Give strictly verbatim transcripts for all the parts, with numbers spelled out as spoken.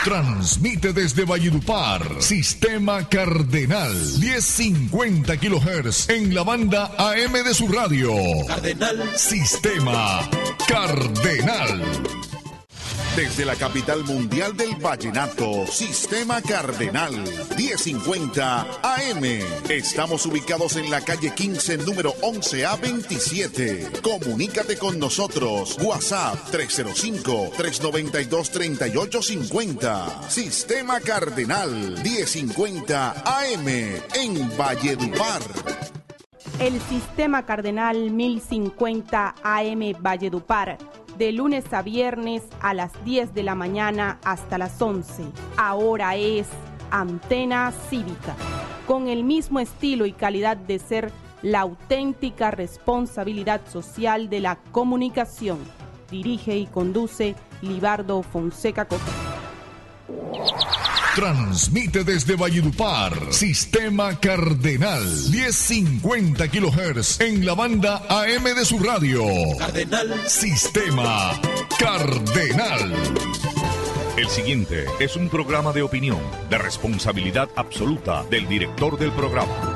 Transmite desde Valledupar, Sistema Cardenal, mil cincuenta kilohertz en la banda A M de su radio. Cardenal. Sistema Cardenal. Desde la capital mundial del vallenato, Sistema Cardenal, mil cincuenta A M. Estamos ubicados en la calle quince, número once A veintisiete. Comunícate con nosotros. WhatsApp tres cero cinco, tres nueve dos, tres ocho cinco cero. Sistema Cardenal, mil cincuenta A M en Valledupar. El Sistema Cardenal mil cincuenta A M Valledupar, de lunes a viernes a las diez de la mañana hasta las once. Ahora es Antena Cívica, con el mismo estilo y calidad de ser la auténtica responsabilidad social de la comunicación. Dirige y conduce Libardo Fonseca Costa. Transmite desde Valledupar, Sistema Cardenal, mil cincuenta kilohertz en la banda A M de su radio. Cardenal. Sistema Cardenal. El siguiente es un programa de opinión, de responsabilidad absoluta del director del programa.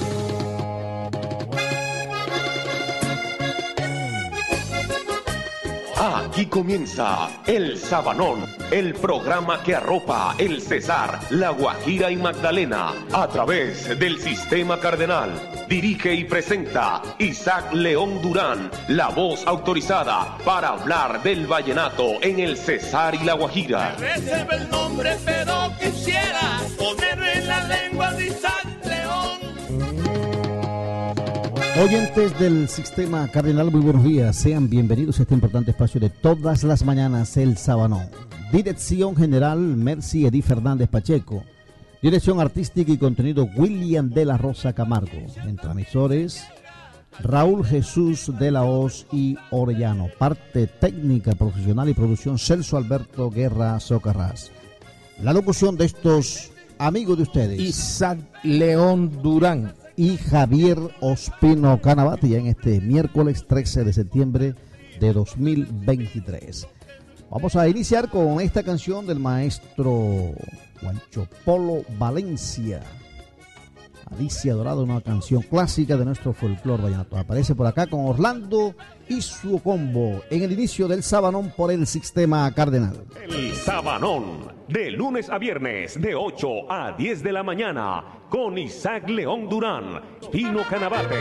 Aquí comienza El Sabanón, el programa que arropa el Cesar, La Guajira y Magdalena a través del Sistema Cardenal. Dirige y presenta Isaac León Durán, la voz autorizada para hablar del vallenato en el Cesar y La Guajira. Me reserva el nombre, pero quisiera ponerme en la lengua de Isaac León. Oyentes del Sistema Cardenal, muy buenos días. Sean bienvenidos a este importante espacio de todas las mañanas, El Sabanón. Dirección General, Mercy Edith Fernández Pacheco. Dirección Artística y Contenido, William de la Rosa Camargo. En transmisores, Raúl Jesús de la Hoz y Orellano. Parte técnica, profesional y producción, Celso Alberto Guerra Socarrás. La locución de estos amigos de ustedes, Isaac León Durán y Javier Ospino Canabate, ya en este miércoles trece de septiembre de dos mil veintitrés. Vamos a iniciar con esta canción del maestro Juancho Polo Valencia, Alicia Dorado, una canción clásica de nuestro folclore vallenato. Aparece por acá con Orlando y su combo en el inicio del Sabanón por el Sistema Cardenal. El Sabanón, de lunes a viernes, de ocho a diez de la mañana, con Isaac León Durán, Pino Canabate.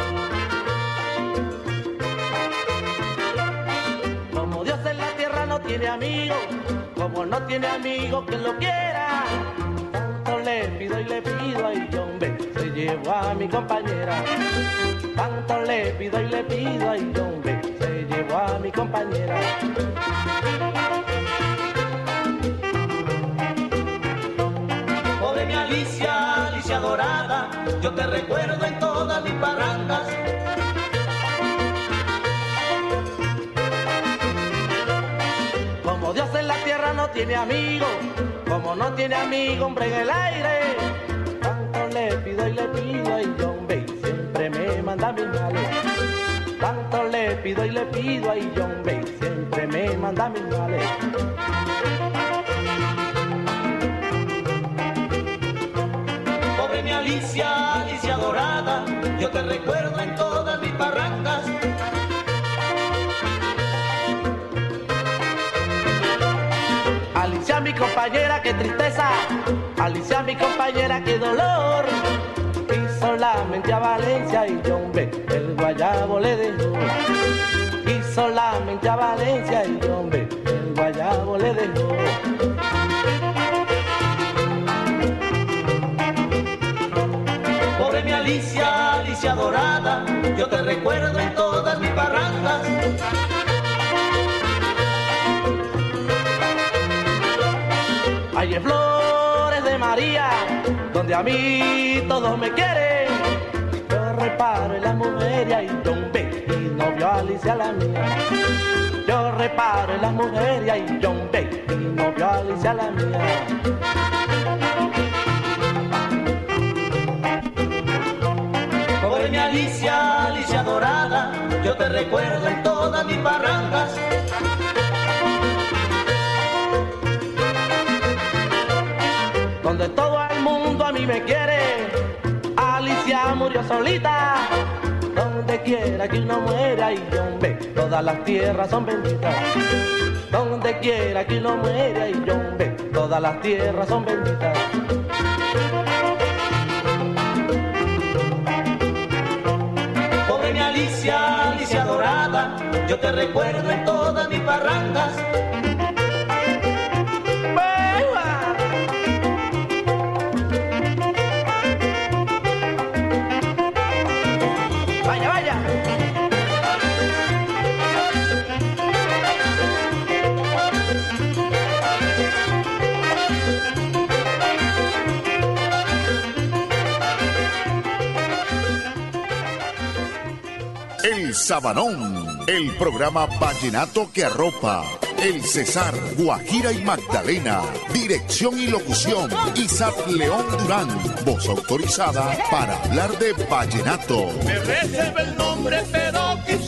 Como Dios en la tierra no tiene amigo, como no tiene amigo que lo quiera, tanto le pido y le pido, ay hombre, se llevó a mi compañera. Tanto le pido y le pido, ay hombre, se llevó a mi compañera. Pobre mi Alicia, Alicia dorada, yo te recuerdo en todas mis parrandas. Como Dios en la tierra no tiene amigo, como no tiene amigo, hombre, en el aire. Tanto le pido y le pido, ay hombre, siempre me manda mis males. Tanto le pido y le pido, ay hombre, siempre me manda mis males. Pobre mi Alicia, Alicia dorada, yo te recuerdo en todas mis parrandas. Alicia mi compañera, qué tristeza, Alicia mi compañera, qué dolor. Y solamente a Valencia y hombre, el guayabo le dejó. Y solamente a Valencia y hombre, el guayabo le dejó. Pobre mi Alicia, Alicia dorada, yo te recuerdo en todas mis parrandas. Hay flores de María, donde a mí todos me quieren. Yo reparo en la mujer y ahí John B, y no vio a Alicia la mía. Yo reparo en la mujer y ahí John B, y no vio a Alicia la mía. Pobre mi Alicia, Alicia dorada, yo te recuerdo en todas mis parrandas. donde todo el mundo a mí me quiere. Alicia murió solita, donde quiera que uno muera y hombre, todas las tierras son benditas. Donde quiera que uno muera y hombre, todas las tierras son benditas. Pobre mi Alicia, Alicia dorada, yo te recuerdo en todas mis barrancas. El Sabanón, el programa vallenato que arropa el Cesar, Guajira y Magdalena. Dirección y locución, Isaac León Durán. Voz autorizada para hablar de vallenato. Me reserva el nombre, pero quisiera